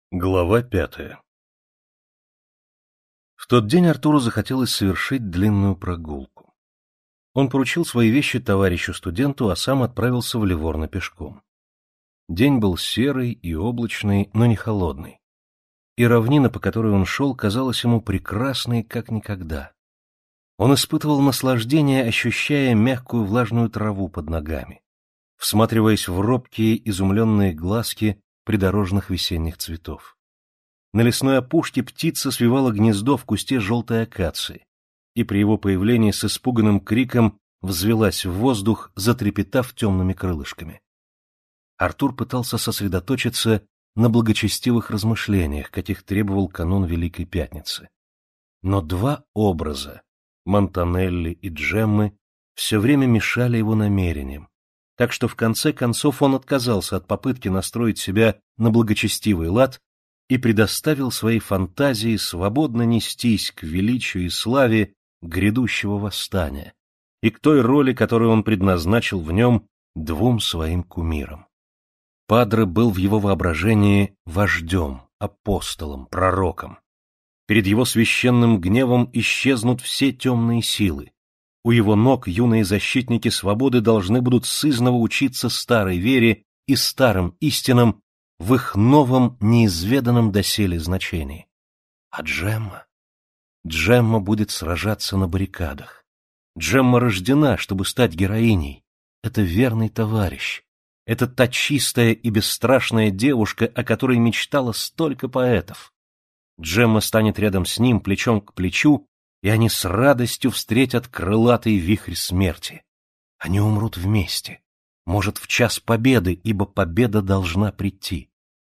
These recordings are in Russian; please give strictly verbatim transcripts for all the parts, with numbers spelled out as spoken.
Глава пятая. В тот день Артуру захотелось совершить длинную прогулку. Он поручил свои вещи товарищу-студенту, а сам отправился в Ливорно пешком. День был серый и облачный, но не холодный. И равнина, по которой он шел, казалась ему прекрасной, как никогда. Он испытывал наслаждение, ощущая мягкую влажную траву под ногами, всматриваясь в робкие, изумленные глазки придорожных весенних цветов. На лесной опушке птица свивала гнездо в кусте желтой акации, и при его появлении с испуганным криком взвелась в воздух, затрепетав темными крылышками. Артур пытался сосредоточиться на благочестивых размышлениях, каких требовал канун Великой Пятницы. Но два образа, Монтанелли и Джеммы, все время мешали его намерениям, так что в конце концов он отказался от попытки настроить себя на благочестивый лад и предоставил своей фантазии свободно нестись к величию и славе грядущего восстания и к той роли, которую он предназначил в нем двум своим кумирам. Падре был в его воображении вождем, апостолом, пророком. Перед его священным гневом исчезнут все темные силы. У его ног юные защитники свободы должны будут сызнова учиться старой вере и старым истинам в их новом, неизведанном доселе значении. А Джемма? Джемма будет сражаться на баррикадах. Джемма рождена, чтобы стать героиней. Это верный товарищ. Это та чистая и бесстрашная девушка, о которой мечтало столько поэтов. Джемма станет рядом с ним, плечом к плечу, и они с радостью встретят крылатый вихрь смерти. Они умрут вместе, может, в час победы, ибо победа должна прийти.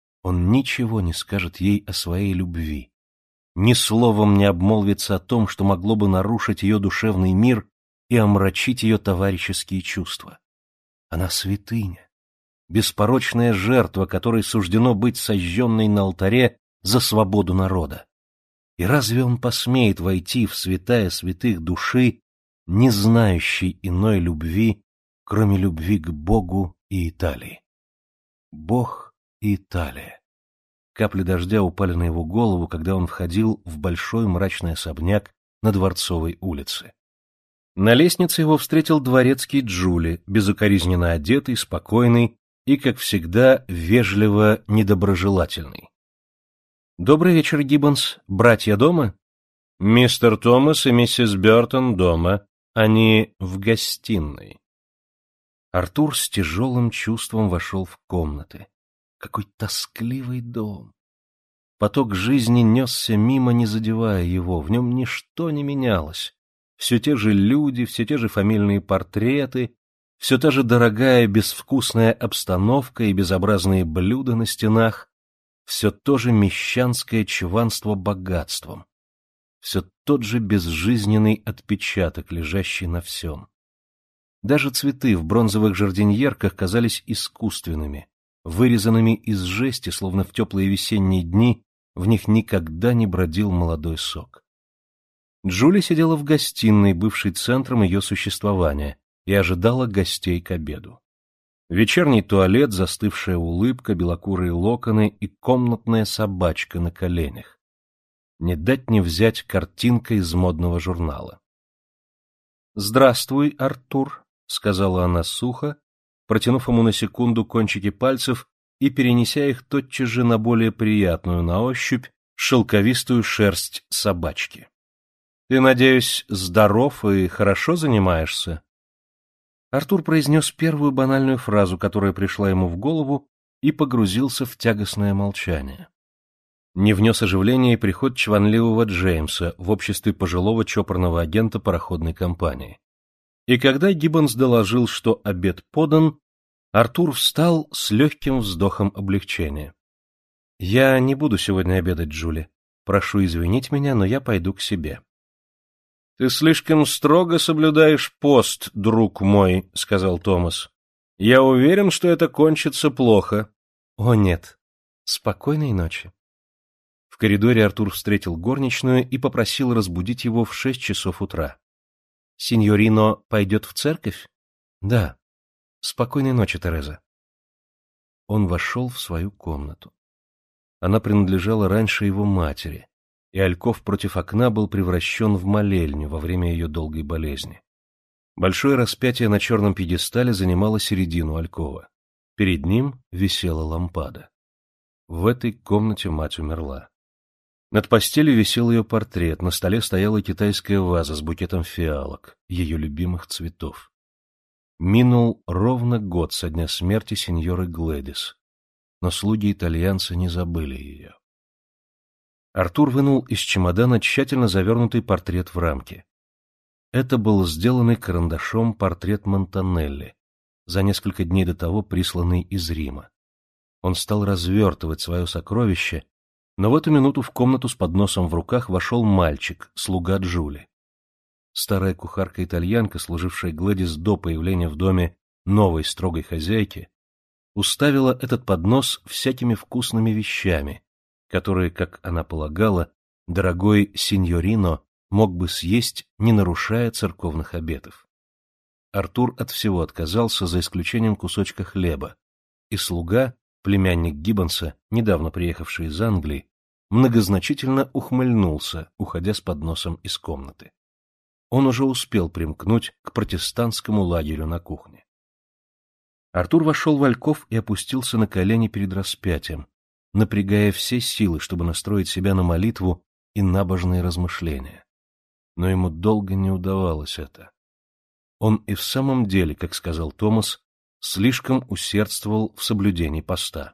Он ничего не скажет ей о своей любви, ни словом не обмолвится о том, что могло бы нарушить ее душевный мир и омрачить ее товарищеские чувства. Она святыня, беспорочная жертва, которой суждено быть сожженной на алтаре за свободу народа. И разве он посмеет войти в святая святых души, не знающей иной любви, кроме любви к Богу и Италии? Бог и Италия. Капли дождя упали на его голову, когда он входил в большой мрачный особняк на Дворцовой улице. На лестнице его встретил дворецкий Джули, безукоризненно одетый, спокойный и, как всегда, вежливо недоброжелательный. «Добрый вечер, Гиббонс. Братья дома?» «Мистер Томас и миссис Бёртон дома. Они в гостиной». Артур с тяжелым чувством вошел в комнаты. Какой тоскливый дом! Поток жизни несся мимо, не задевая его, в нем ничто не менялось. Все те же люди, все те же фамильные портреты, все та же дорогая безвкусная обстановка и безобразные блюда на стенах, все то же мещанское чванство богатством, все тот же безжизненный отпечаток, лежащий на всем. Даже цветы в бронзовых жардиньерках казались искусственными, вырезанными из жести, словно в теплые весенние дни в них никогда не бродил молодой сок. Джули сидела в гостиной, бывшей центром ее существования, и ожидала гостей к обеду. Вечерний туалет, застывшая улыбка, белокурые локоны и комнатная собачка на коленях. Не дать не взять картинка из модного журнала. «Здравствуй, Артур», — сказала она сухо, протянув ему на секунду кончики пальцев и перенеся их тотчас же на более приятную на ощупь шелковистую шерсть собачки. «Ты, надеюсь, здоров и хорошо занимаешься?» Артур произнес первую банальную фразу, которая пришла ему в голову, и погрузился в тягостное молчание. Не внес оживления и приход чванливого Джеймса в обществе пожилого чопорного агента пароходной компании. И когда Гиббонс доложил, что обед подан, Артур встал с легким вздохом облегчения. — Я не буду сегодня обедать, Джули. Прошу извинить меня, но я пойду к себе. — Ты слишком строго соблюдаешь пост, друг мой, — сказал Томас. — Я уверен, что это кончится плохо. — О, нет. Спокойной ночи. В коридоре Артур встретил горничную и попросил разбудить его в шесть часов утра. — Синьорино пойдет в церковь? — Да. — Спокойной ночи, Тереза. Он вошел в свою комнату. Она принадлежала раньше его матери, и альков против окна был превращен в молельню во время ее долгой болезни. Большое распятие на черном пьедестале занимало середину алькова. Перед ним висела лампада. В этой комнате мать умерла. Над постелью висел ее портрет, на столе стояла китайская ваза с букетом фиалок, ее любимых цветов. Минул ровно год со дня смерти сеньоры Глэдис, но слуги-итальянцы не забыли ее. Артур вынул из чемодана тщательно завернутый портрет в рамке. Это был сделанный карандашом портрет Монтанелли, за несколько дней до того присланный из Рима. Он стал развертывать свое сокровище, но в эту минуту в комнату с подносом в руках вошел мальчик, слуга Джули. Старая кухарка-итальянка, служившая Глэдис до появления в доме новой строгой хозяйки, уставила этот поднос всякими вкусными вещами, которые, как она полагала, дорогой синьорино мог бы съесть, не нарушая церковных обетов. Артур от всего отказался, за исключением кусочка хлеба, и слуга, племянник Гиббонса, недавно приехавший из Англии, многозначительно ухмыльнулся, уходя с подносом из комнаты. Он уже успел примкнуть к протестантскому лагерю на кухне. Артур вошел в альков и опустился на колени перед распятием, напрягая все силы, чтобы настроить себя на молитву и набожные размышления. Но ему долго не удавалось это. Он и в самом деле, как сказал Томас, слишком усердствовал в соблюдении поста.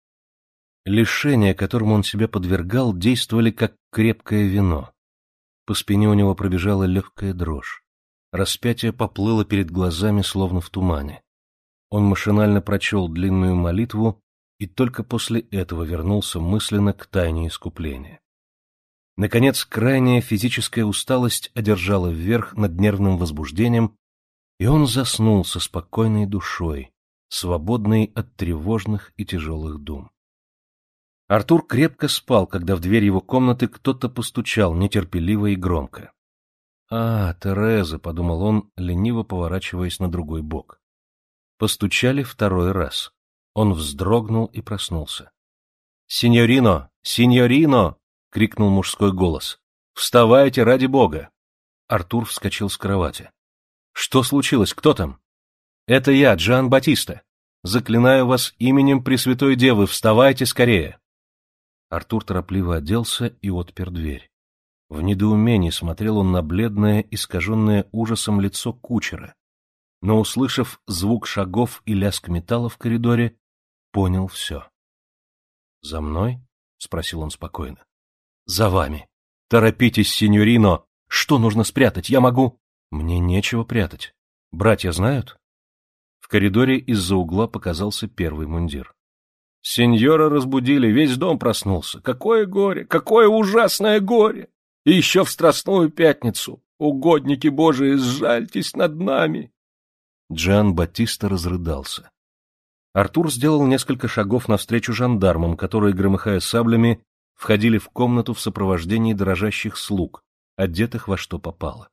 Лишения, которым он себя подвергал, действовали как крепкое вино. По спине у него пробежала легкая дрожь. Распятие поплыло перед глазами, словно в тумане. Он машинально прочел длинную молитву и только после этого вернулся мысленно к тайне искупления. Наконец, крайняя физическая усталость одержала вверх над нервным возбуждением, и он заснул со спокойной душой, свободной от тревожных и тяжелых дум. Артур крепко спал, когда в дверь его комнаты кто-то постучал нетерпеливо и громко. «А, Тереза», — подумал он, лениво поворачиваясь на другой бок. Постучали второй раз. Он вздрогнул и проснулся. «Синьорино! Синьорино!» — крикнул мужской голос. «Вставайте, ради бога!» Артур вскочил с кровати. «Что случилось? Кто там?» «Это я, Джан Батиста. Заклинаю вас именем Пресвятой Девы, вставайте скорее!» Артур торопливо оделся и отпер дверь. В недоумении смотрел он на бледное, искаженное ужасом лицо кучера, но, услышав звук шагов и лязг металла в коридоре, понял все. «За мной?» — спросил он спокойно. «За вами. Торопитесь, синьорино. Что нужно спрятать? Я могу...» «Мне нечего прятать. Братья знают?» В коридоре из-за угла показался первый мундир. «Сеньора разбудили, весь дом проснулся. Какое горе! Какое ужасное горе! И еще в Страстную пятницу! Угодники Божии, сжальтесь над нами!» Джан Батиста разрыдался. Артур сделал несколько шагов навстречу жандармам, которые, громыхая саблями, входили в комнату в сопровождении дрожащих слуг, одетых во что попало.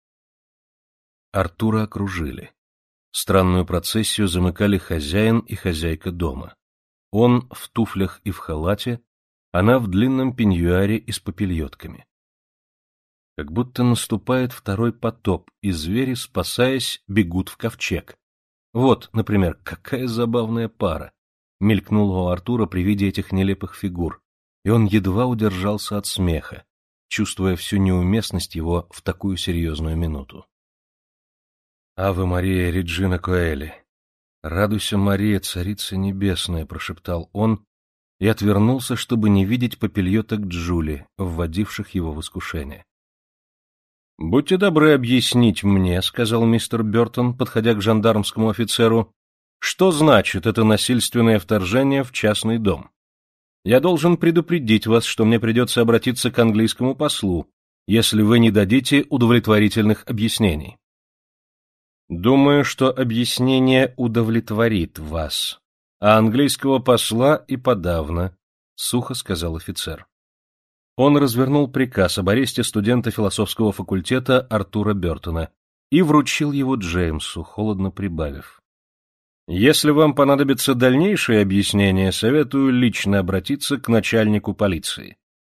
Артура окружили. Странную процессию замыкали хозяин и хозяйка дома. Он в туфлях и в халате, она в длинном пеньюаре и с попельотками. Как будто наступает второй потоп, и звери, спасаясь, бегут в ковчег. Вот, например, какая забавная пара! Мелькнула у Артура при виде этих нелепых фигур, и он едва удержался от смеха, чувствуя всю неуместность его в такую серьезную минуту. «Аве Мария Реджина Коэли! Радуйся, Мария, Царица Небесная!» — прошептал он и отвернулся, чтобы не видеть попельоток Джули, вводивших его в искушение. «Будьте добры объяснить мне, — сказал мистер Бёртон, подходя к жандармскому офицеру, — что значит это насильственное вторжение в частный дом? Я должен предупредить вас, что мне придется обратиться к английскому послу, если вы не дадите удовлетворительных объяснений». «Думаю, что объяснение удовлетворит вас, а английского посла и подавно», — сухо сказал офицер. Он развернул приказ об аресте студента философского факультета Артура Бёртона и вручил его Джеймсу, холодно прибавив: Если вам понадобится дальнейшее объяснение, советую лично обратиться к начальнику полиции.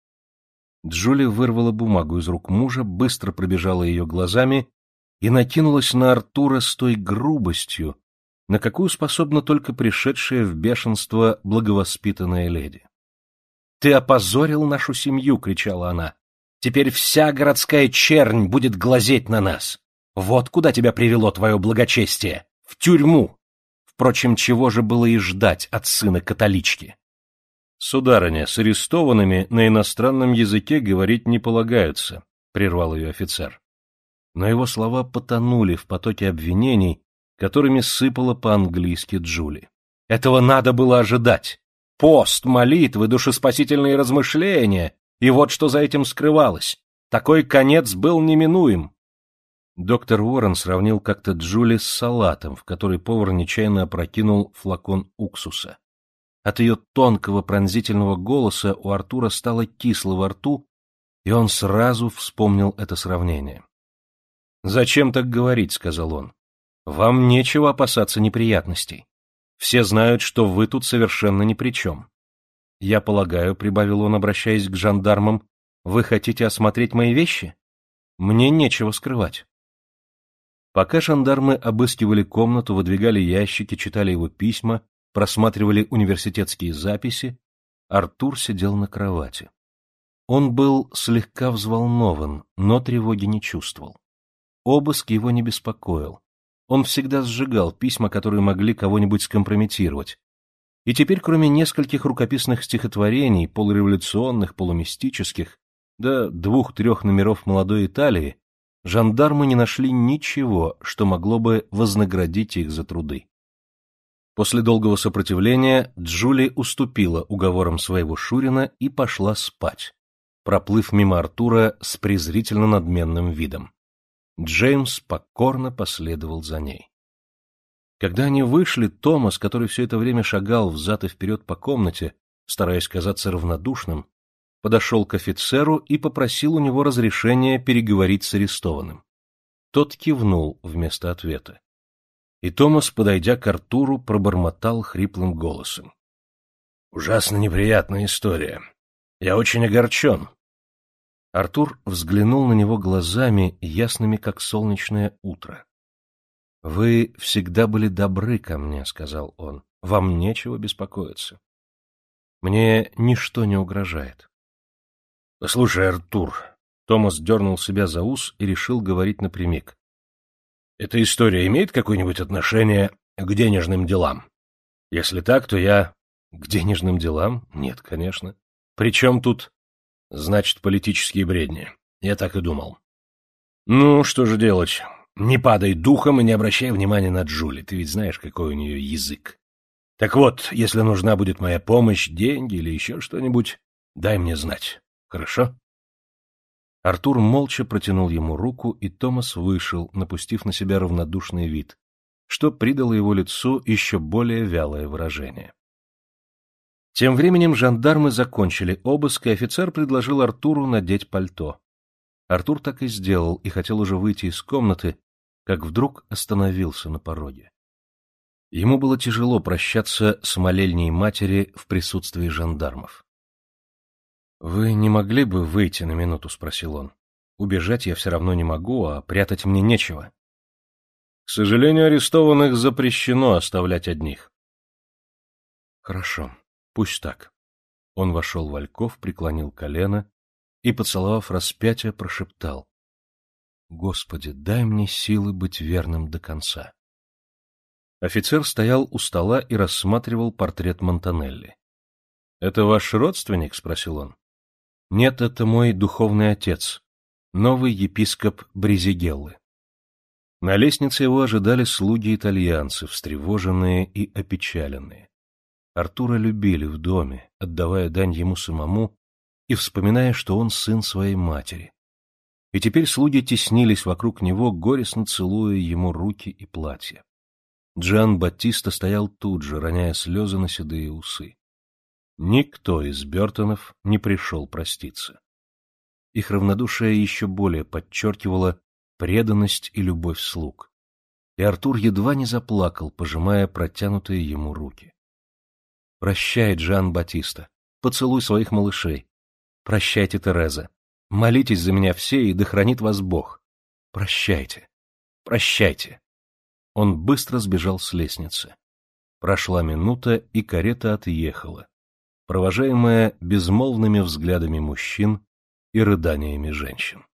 Джули вырвала бумагу из рук мужа, быстро пробежала ее глазами и накинулась на Артура с той грубостью, на какую способна только пришедшая в бешенство благовоспитанная леди. — Ты опозорил нашу семью! — кричала она. — Теперь вся городская чернь будет глазеть на нас! Вот куда тебя привело твое благочестие! В тюрьму! Впрочем, чего же было и ждать от сына католички? — Сударыня, с арестованными на иностранном языке говорить не полагаются, — прервал ее офицер. Но его слова потонули в потоке обвинений, которыми сыпала по-английски Джули. Этого надо было ожидать. Пост, молитвы, душеспасительные размышления, и вот что за этим скрывалось. Такой конец был неминуем. Доктор Уоррен сравнил как-то Джули с салатом, в который повар нечаянно опрокинул флакон уксуса. От ее тонкого пронзительного голоса у Артура стало кисло во рту, и он сразу вспомнил это сравнение. «Зачем так говорить?» — сказал он. «Вам нечего опасаться неприятностей. Все знают, что вы тут совершенно ни при чем. Я полагаю, — прибавил он, обращаясь к жандармам, — вы хотите осмотреть мои вещи? Мне нечего скрывать». Пока жандармы обыскивали комнату, выдвигали ящики, читали его письма, просматривали университетские записи, Артур сидел на кровати. Он был слегка взволнован, но тревоги не чувствовал. Обыск его не беспокоил. Он всегда сжигал письма, которые могли кого-нибудь скомпрометировать. И теперь, кроме нескольких рукописных стихотворений, полуреволюционных, полумистических, да двух-трех номеров «Молодой Италии», жандармы не нашли ничего, что могло бы вознаградить их за труды. После долгого сопротивления Джули уступила уговорам своего шурина и пошла спать, проплыв мимо Артура с презрительно надменным видом. Джеймс покорно последовал за ней. Когда они вышли, Томас, который все это время шагал взад и вперед по комнате, стараясь казаться равнодушным, подошел к офицеру и попросил у него разрешения переговорить с арестованным. Тот кивнул вместо ответа. И Томас, подойдя к Артуру, пробормотал хриплым голосом. — Ужасно неприятная история. Я очень огорчен. Артур взглянул на него глазами, ясными, как солнечное утро. — Вы всегда были добры ко мне, — сказал он. — Вам нечего беспокоиться. Мне ничто не угрожает. — Послушай, Артур, — Томас дернул себя за ус и решил говорить напрямик. — Эта история имеет какое-нибудь отношение к денежным делам? Если так, то я... — К денежным делам? Нет, конечно. Причем тут... — Значит, политические бредни. Я так и думал. — Ну, что же делать? Не падай духом и не обращай внимания на Джули. Ты ведь знаешь, какой у нее язык. Так вот, если нужна будет моя помощь, деньги или еще что-нибудь, дай мне знать. Хорошо? Артур молча протянул ему руку, и Томас вышел, напустив на себя равнодушный вид, что придало его лицу еще более вялое выражение. Тем временем жандармы закончили обыск, и офицер предложил Артуру надеть пальто. Артур так и сделал, и хотел уже выйти из комнаты, как вдруг остановился на пороге. Ему было тяжело прощаться с молельней матери в присутствии жандармов. — Вы не могли бы выйти на минуту? — спросил он. — Убежать я все равно не могу, а прятать мне нечего. — К сожалению, арестованных запрещено оставлять одних. — Хорошо, пусть так. Он вошел в альков, преклонил колено и, поцеловав распятие, прошептал: — Господи, дай мне силы быть верным до конца. Офицер стоял у стола и рассматривал портрет Монтанелли. — Это ваш родственник? — спросил он. — Нет, это мой духовный отец, новый епископ Бризигеллы. На лестнице его ожидали слуги-итальянцы, встревоженные и опечаленные. Артура любили в доме, отдавая дань ему самому и вспоминая, что он сын своей матери. И теперь слуги теснились вокруг него, горестно целуя ему руки и платья. Джан Баттиста стоял тут же, роняя слезы на седые усы. Никто из Бертонов не пришел проститься. Их равнодушие еще более подчеркивало преданность и любовь слуг. и Артур едва не заплакал, пожимая протянутые ему руки. «Прощай, Джан-Батиста, поцелуй своих малышей. Прощайте, Тереза. Молитесь за меня все, и да хранит вас Бог. Прощайте, прощайте». Он быстро сбежал с лестницы. Прошла минута, и карета отъехала, провожаемая безмолвными взглядами мужчин и рыданиями женщин.